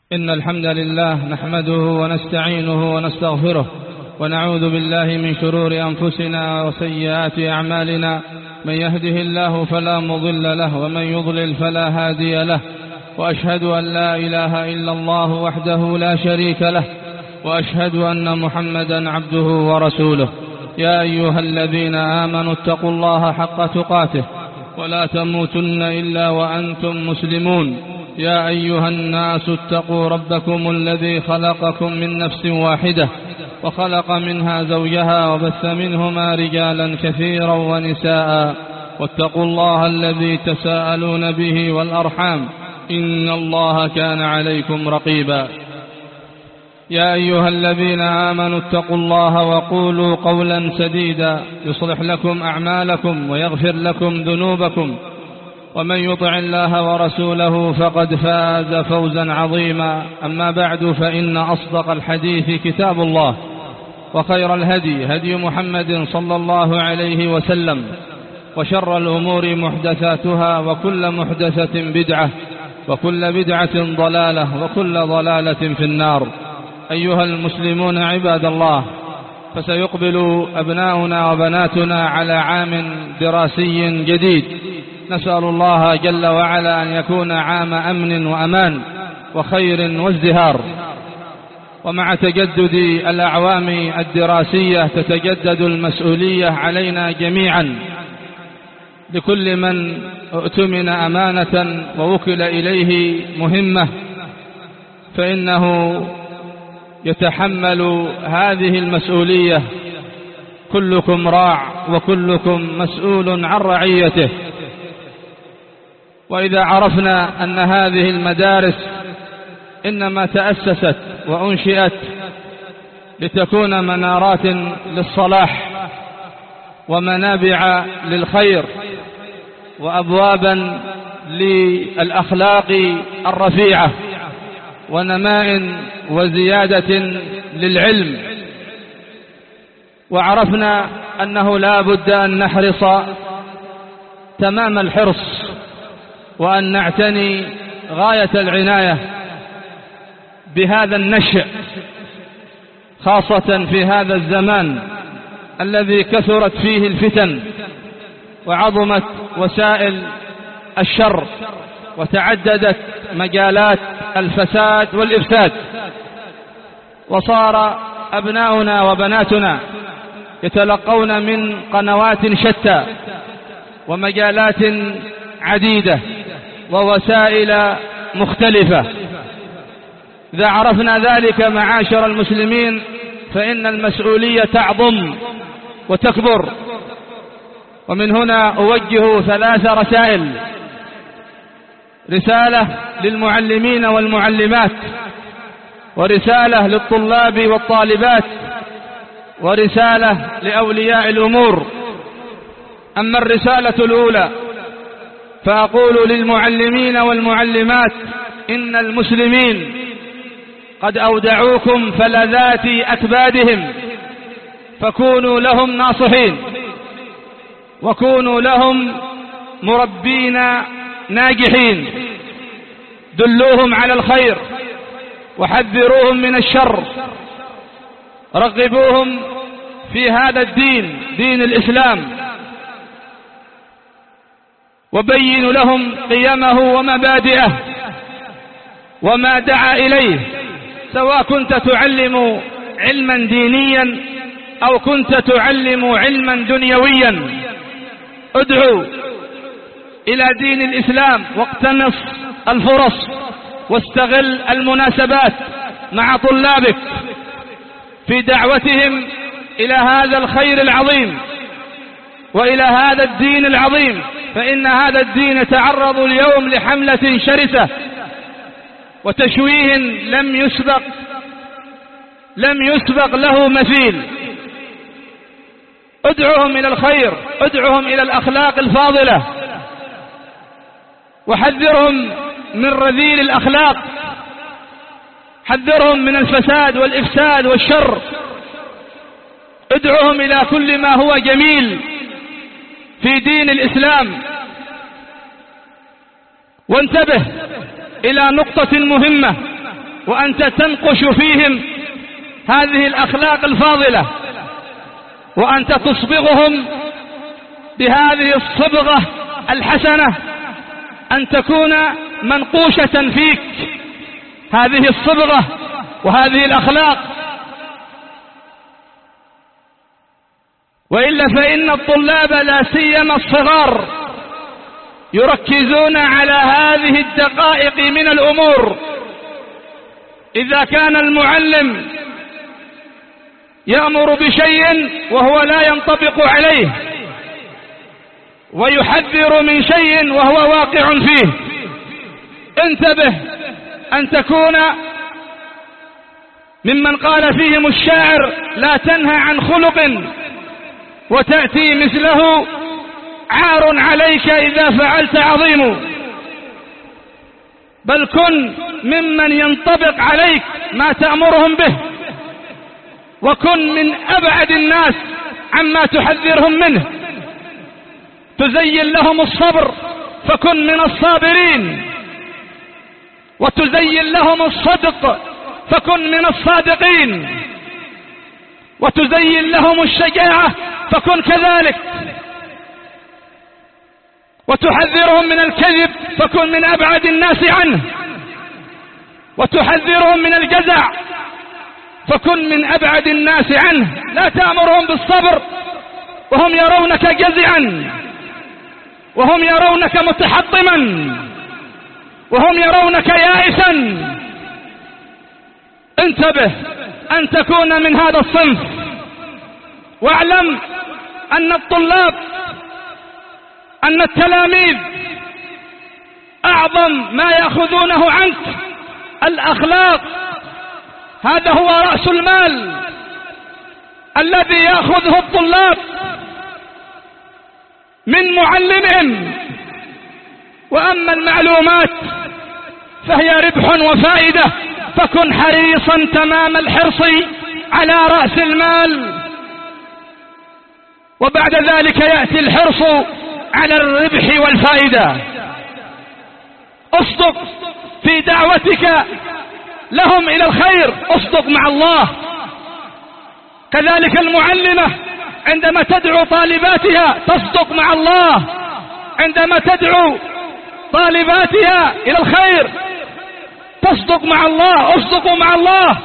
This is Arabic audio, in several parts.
إن الحمد لله نحمده ونستعينه ونستغفره ونعوذ بالله من شرور أنفسنا وسيئات أعمالنا. من يهده الله فلا مضل له ومن يضلل فلا هادي له، وأشهد أن لا إله إلا الله وحده لا شريك له، وأشهد أن محمدا عبده ورسوله. يا أيها الذين آمنوا اتقوا الله حق تقاته ولا تموتن إلا وأنتم مسلمون. يا أيها الناس اتقوا ربكم الذي خلقكم من نفس واحدة وخلق منها زوجها وبث منهما رجالا كثيرا ونساء، واتقوا الله الذي تساءلون به والأرحام إن الله كان عليكم رقيبا. يا أيها الذين آمنوا اتقوا الله وقولوا قولا سديدا يصلح لكم أعمالكم ويغفر لكم ذنوبكم، ومن يطع الله ورسوله فقد فاز فوزا عظيما. أما بعد، فإن أصدق الحديث كتاب الله، وخير الهدي هدي محمد صلى الله عليه وسلم، وشر الأمور محدثاتها، وكل محدثة بدعة، وكل بدعة ضلالة، وكل ضلالة في النار. أيها المسلمون عباد الله، فسيقبل أبناؤنا وبناتنا على عام دراسي جديد، نسأل الله جل وعلا أن يكون عام أمن وأمان وخير وازدهار. ومع تجدد الأعوام الدراسية تتجدد المسؤولية علينا جميعا، لكل من اؤتمن أمانة ووكل إليه مهمة فإنه يتحمل هذه المسؤولية. كلكم راع وكلكم مسؤول عن رعيته. وإذا عرفنا أن هذه المدارس إنما تأسست وأنشئت لتكون منارات للصلاح ومنابع للخير وأبوابا للأخلاق الرفيعة ونماء وزيادة للعلم، وعرفنا أنه لا بد أن نحرص تمام الحرص وأن نعتني غاية العناية بهذا النشء، خاصة في هذا الزمان الذي كثرت فيه الفتن وعظمت وسائل الشر وتعددت مجالات الفساد والإفساد، وصار أبناؤنا وبناتنا يتلقون من قنوات شتى ومجالات عديدة ووسائل مختلفة. إذا عرفنا ذلك معاشر المسلمين فإن المسؤولية تعظم وتكبر. ومن هنا أوجه 3 رسائل: رسالة للمعلمين والمعلمات، ورسالة للطلاب والطالبات، ورسالة لأولياء الأمور. أما الرسالة الأولى فأقول للمعلمين والمعلمات: إن المسلمين قد أودعوكم فلذات أكبادهم، فكونوا لهم ناصحين، وكونوا لهم مربين ناجحين، دلوهم على الخير وحذروهم من الشر، رغبوهم في هذا الدين، دين الإسلام، وبينوا لهم قيمه ومبادئه وما دعا إليه، سواء كنت تعلم علما دينيا أو كنت تعلم علما دنيويا. ادعو إلى دين الإسلام واقتنص الفرص واستغل المناسبات مع طلابك في دعوتهم إلى هذا الخير العظيم وإلى هذا الدين العظيم، فإن هذا الدين يتعرض اليوم لحملة شرسة وتشويه لم يسبق له مثيل. ادعوهم إلى الخير، ادعوهم إلى الأخلاق الفاضلة، وحذرهم من رذيل الأخلاق، حذرهم من الفساد والإفساد والشر، ادعوهم إلى كل ما هو جميل في دين الإسلام. وانتبه إلى نقطة مهمة وأنت تنقش فيهم هذه الأخلاق الفاضلة، وأنت تصبغهم بهذه الصبغة الحسنة، أن تكون منقوشة فيك هذه الصبغة وهذه الأخلاق. وإلا فإن الطلاب لا سيما الصغار يركزون على هذه الدقائق من الأمور. إذا كان المعلم يأمر بشيء وهو لا ينطبق عليه، ويحذر من شيء وهو واقع فيه، انتبه أن تكون ممن قال فيهم الشاعر: لا تنهى عن خلق وتأتي مثله، عار عليك إذا فعلت عظيم. بل كن ممن ينطبق عليك ما تأمرهم به، وكن من أبعد الناس عما تحذرهم منه. تزين لهم الصبر فكن من الصابرين، وتزين لهم الصدق فكن من الصادقين، وتزين لهم الشجاعة فكن كذلك، وتحذرهم من الكذب فكن من أبعد الناس عنه، وتحذرهم من الجزع فكن من أبعد الناس عنه. لا تأمرهم بالصبر وهم يرونك جزعا، وهم يرونك متحطما، وهم يرونك يائسا. انتبه أن تكون من هذا الصنف. واعلم أن الطلاب، أن التلاميذ أعظم ما يأخذونه عنك الأخلاق. هذا هو رأس المال الذي يأخذه الطلاب من معلمهم. وأما المعلومات فهي ربح وفائدة، فكن حريصا تمام الحرص على رأس المال، وبعد ذلك يأتي الحرص على الربح والفائدة. اصدق في دعوتك لهم إلى الخير، اصدق مع الله. كذلك المعلمة عندما تدعو طالباتها تصدق مع الله، عندما تدعو طالباتها إلى الخير تصدق مع الله. اصدقوا مع الله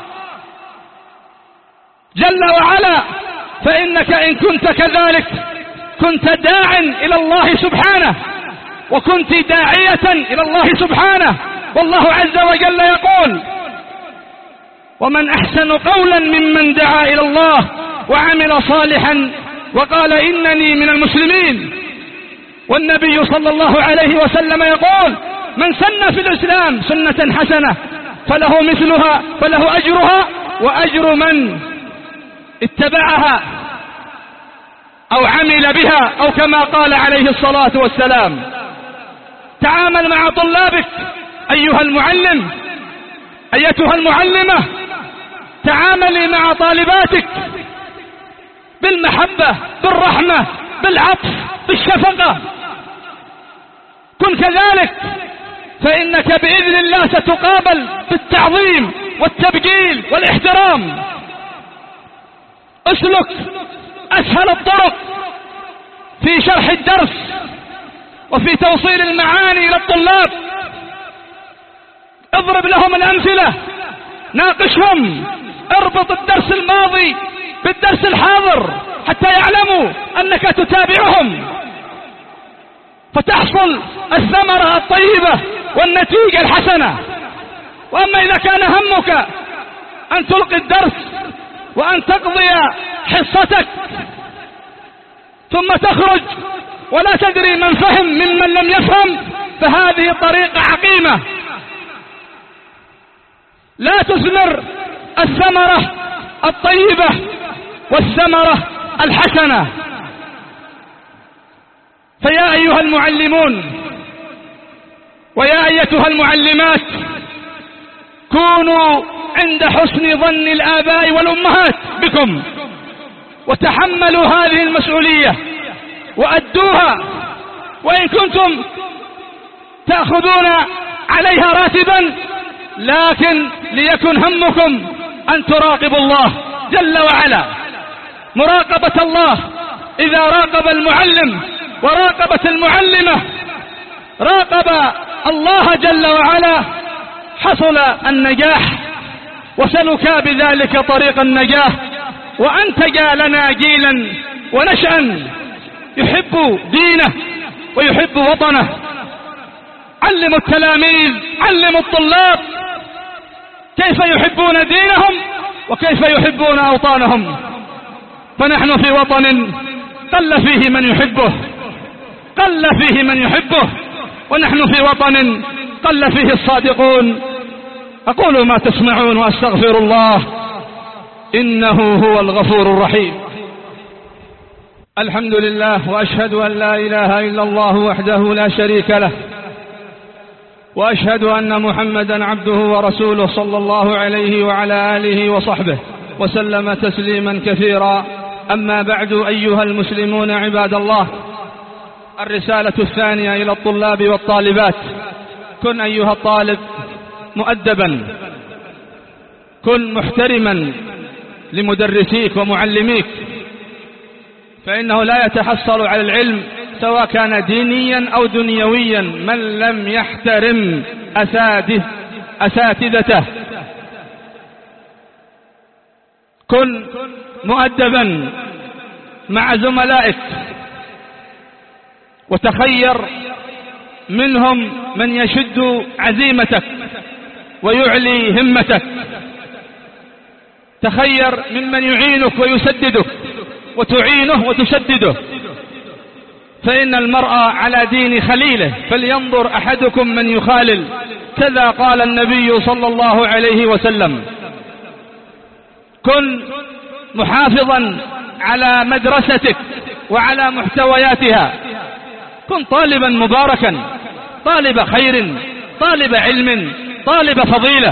جل وعلا، فإنك إن كنت كذلك كنت داع إلى الله سبحانه، وكنت داعية إلى الله سبحانه. والله عز وجل يقول: ومن أحسن قولا ممن دعا إلى الله وعمل صالحا وقال إنني من المسلمين. والنبي صلى الله عليه وسلم يقول: من سن في الإسلام سنة حسنة فله مثلها، فله أجرها وأجر من اتبعها أو عمل بها، أو كما قال عليه الصلاة والسلام. تعامل مع طلابك أيها المعلم، أيتها المعلمة، تعاملي مع طالباتك بالمحبة، بالرحمة، بالعطف، بالشفقة. كن كذلك، فإنك بإذن الله ستقابل بالتعظيم والتبجيل والاحترام. اسلك أسهل الطرق في شرح الدرس وفي توصيل المعاني إلى الطلاب. اضرب لهم الأمثلة، ناقشهم، اربط الدرس الماضي بالدرس الحاضر حتى يعلموا أنك تتابعهم، فتحصل الثمرة الطيبة والنتيجة الحسنة. وأما إذا كان همك أن تلقي الدرس وأن تقضي حصتك ثم تخرج ولا تدري من فهم ممن لم يفهم، فهذه طريقة عقيمة لا تثمر الثمرة الطيبة والثمرة الحسنة. فيا أيها المعلمون ويا أيتها المعلمات، كونوا عند حسن ظن الآباء والأمهات بكم، وتحملوا هذه المسؤولية وأدوها. وإن كنتم تأخذون عليها راتبا لكن ليكن همكم أن تراقبوا الله جل وعلا، مراقبة الله. إذا راقب المعلم وراقبت المعلمة راقب الله جل وعلا حصل النجاح، وسلكا بذلك طريق النجاح، وأنتجا لنا جيلا ونشأ يحب دينه ويحب وطنه. علموا التلاميذ، علموا الطلاب كيف يحبون دينهم وكيف يحبون أوطانهم. فنحن في وطن قل فيه من يحبه، قل فيه من يحبه، ونحن في وطن قل فيه الصادقون. أقول ما تسمعون وأستغفر الله إنه هو الغفور الرحيم. الحمد لله، وأشهد أن لا إله إلا الله وحده لا شريك له، وأشهد أن محمدا عبده ورسوله صلى الله عليه وعلى آله وصحبه وسلم تسليما كثيرا. أما بعد، أيها المسلمون عباد الله، الرسالة الثانية إلى الطلاب والطالبات: كن أيها الطالب مؤدبا، كن محترما لمدرسيك ومعلميك، فإنه لا يتحصل على العلم سواء كان دينيا أو دنيويا من لم يحترم أساتذته. كن مؤدبا مع زملائك، وتخير منهم من يشد عزيمتك ويعلي همتك، تخير ممن يعينك ويسددك وتعينه وتسدده، فإن المرء على دين خليله فلينظر أحدكم من يخالل، كذا قال النبي صلى الله عليه وسلم. كن محافظا على مدرستك وعلى محتوياتها، كن طالبا مباركا، طالب خير، طالب علم، طالب فضيلة،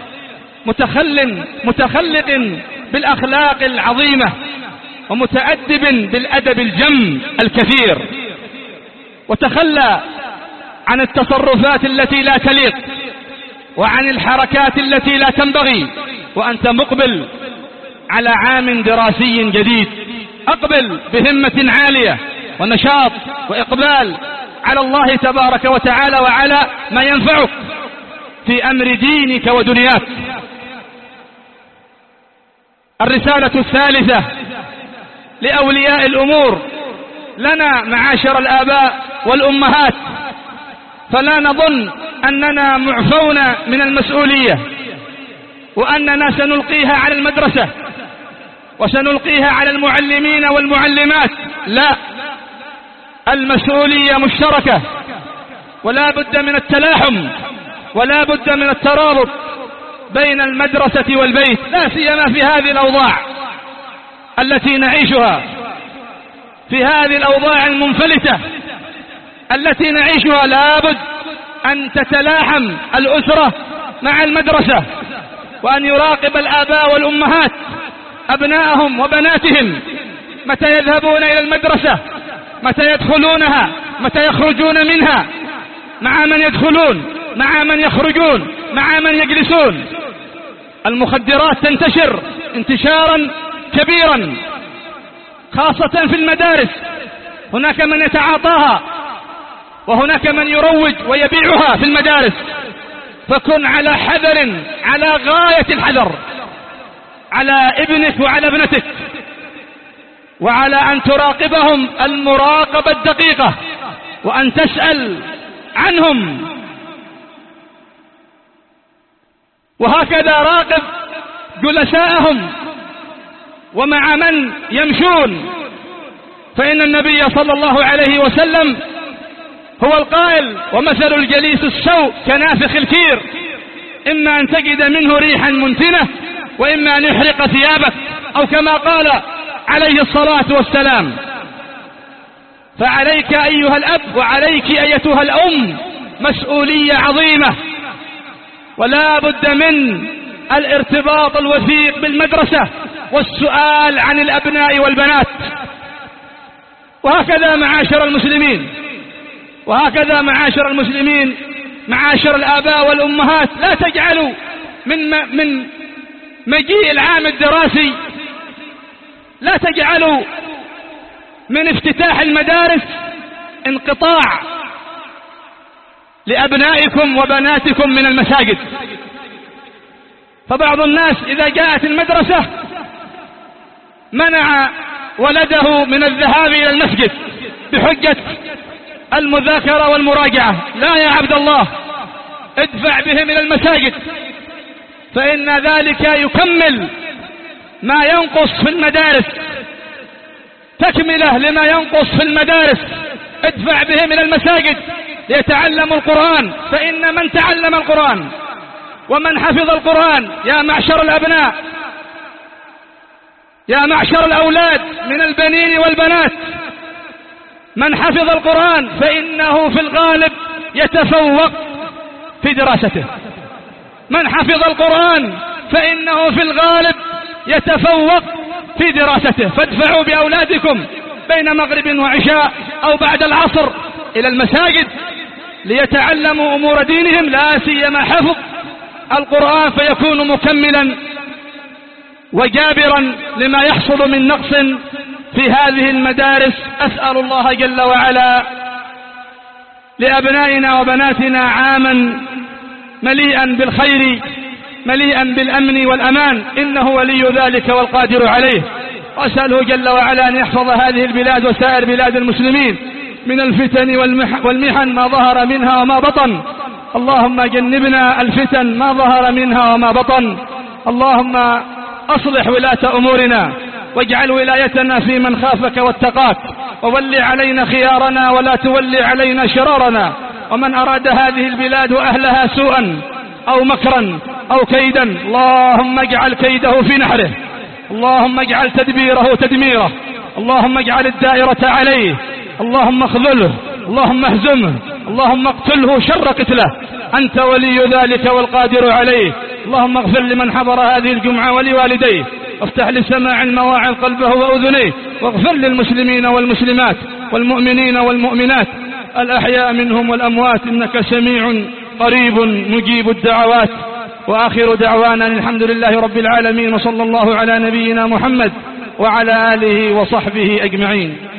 متخلق بالأخلاق العظيمة، ومتأدب بالأدب الجم الكثير، وتخلى عن التصرفات التي لا تليق وعن الحركات التي لا تنبغي، وأنت مقبل على عام دراسي جديد. أقبل بهمة عالية ونشاط وإقبال على الله تبارك وتعالى وعلى ما ينفعك في أمر دينك ودنياك. الرسالة الثالثة لأولياء الأمور لنا معاشر الآباء والأمهات، فلا نظن أننا معفون من المسؤولية وأننا سنلقيها على المدرسة وسنلقيها على المعلمين والمعلمات، لا، المسؤولية مشتركة، ولا بد من التلاحم ولا بد من الترابط بين المدرسة والبيت، لا سيما في هذه الأوضاع التي نعيشها، في هذه الأوضاع المنفلتة التي نعيشها. لابد أن تتلاحم الأسرة مع المدرسة، وأن يراقب الآباء والأمهات أبناءهم وبناتهم متى يذهبون إلى المدرسة، متى يدخلونها، متى يخرجون منها، مع من يدخلون، مع من يخرجون، مع من يجلسون. المخدرات تنتشر انتشارا كبيرا خاصة في المدارس، هناك من يتعاطاها وهناك من يروج ويبيعها في المدارس، فكن على حذر، على غاية الحذر على ابنك وعلى ابنتك، وعلى أن تراقبهم المراقبة الدقيقة، وأن تسأل عنهم، وهكذا راقب جلساءهم ومع من يمشون، فإن النبي صلى الله عليه وسلم هو القائل: ومثل الجليس السوء كنافخ الكير، إما أن تجد منه ريحا منتنة وإما أن يحرق ثيابك، أو كما قال عليه الصلاة والسلام. فعليك أيها الأب وعليك أيتها الأم مسؤولية عظيمة، ولا بد من الارتباط الوثيق بالمدرسة والسؤال عن الأبناء والبنات. وهكذا معاشر المسلمين معاشر الآباء والأمهات لا تجعلوا من مجيء العام الدراسي، لا تجعلوا من افتتاح المدارس انقطاع لأبنائكم وبناتكم من المساجد. فبعض الناس إذا جاءت المدرسة منع ولده من الذهاب إلى المسجد بحجة المذاكرة والمراجعة. لا يا عبد الله، ادفع بهم إلى المساجد، فإن ذلك يكمل ما ينقص في المدارس، تكملة لما ينقص في المدارس. ادفع بهم إلى المساجد ليتعلموا القرآن، فإن من تعلم القرآن ومن حفظ القرآن يا معشر الأبناء، يا معشر الأولاد من البنين والبنات، من حفظ القرآن فإنه في الغالب يتفوق في دراسته. من حفظ القرآن فإنه في الغالب يتفوق في دراسته. فادفعوا بأولادكم بين مغرب وعشاء أو بعد العصر إلى المساجد ليتعلموا أمور دينهم، لا سيما حفظ القرآن، فيكون مكملا وجابرا لما يحصل من نقص في هذه المدارس. أسأل الله جل وعلا لأبنائنا وبناتنا عاما مليئا بالخير مليئا بالأمن والأمان، إنه ولي ذلك والقادر عليه. وأسأله جل وعلا أن يحفظ هذه البلاد وسائر بلاد المسلمين من الفتن والمحن ما ظهر منها وما بطن. اللهم جنبنا الفتن ما ظهر منها وما بطن. اللهم أصلح ولاة أمورنا واجعل ولايتنا في من خافك واتقاك، وول علينا خيارنا ولا تولي علينا شرارنا. ومن أراد هذه البلاد وأهلها سوءا أو مكرا أو كيدا اللهم اجعل كيده في نحره، اللهم اجعل تدبيره تدميره، اللهم اجعل الدائرة عليه، اللهم اخذله، اللهم اهزمه، اللهم اقتله شر قتله، أنت ولي ذلك والقادر عليه. اللهم اغفر لمن حضر هذه الجمعة ولوالديه، وافتح لسماع المواعظ قلبه وأذنيه، واغفر للمسلمين والمسلمات والمؤمنين والمؤمنات الأحياء منهم والأموات، إنك سميع قريب مجيب الدعوات. وآخر دعوانا الحمد لله رب العالمين، وصلى الله على نبينا محمد وعلى آله وصحبه أجمعين.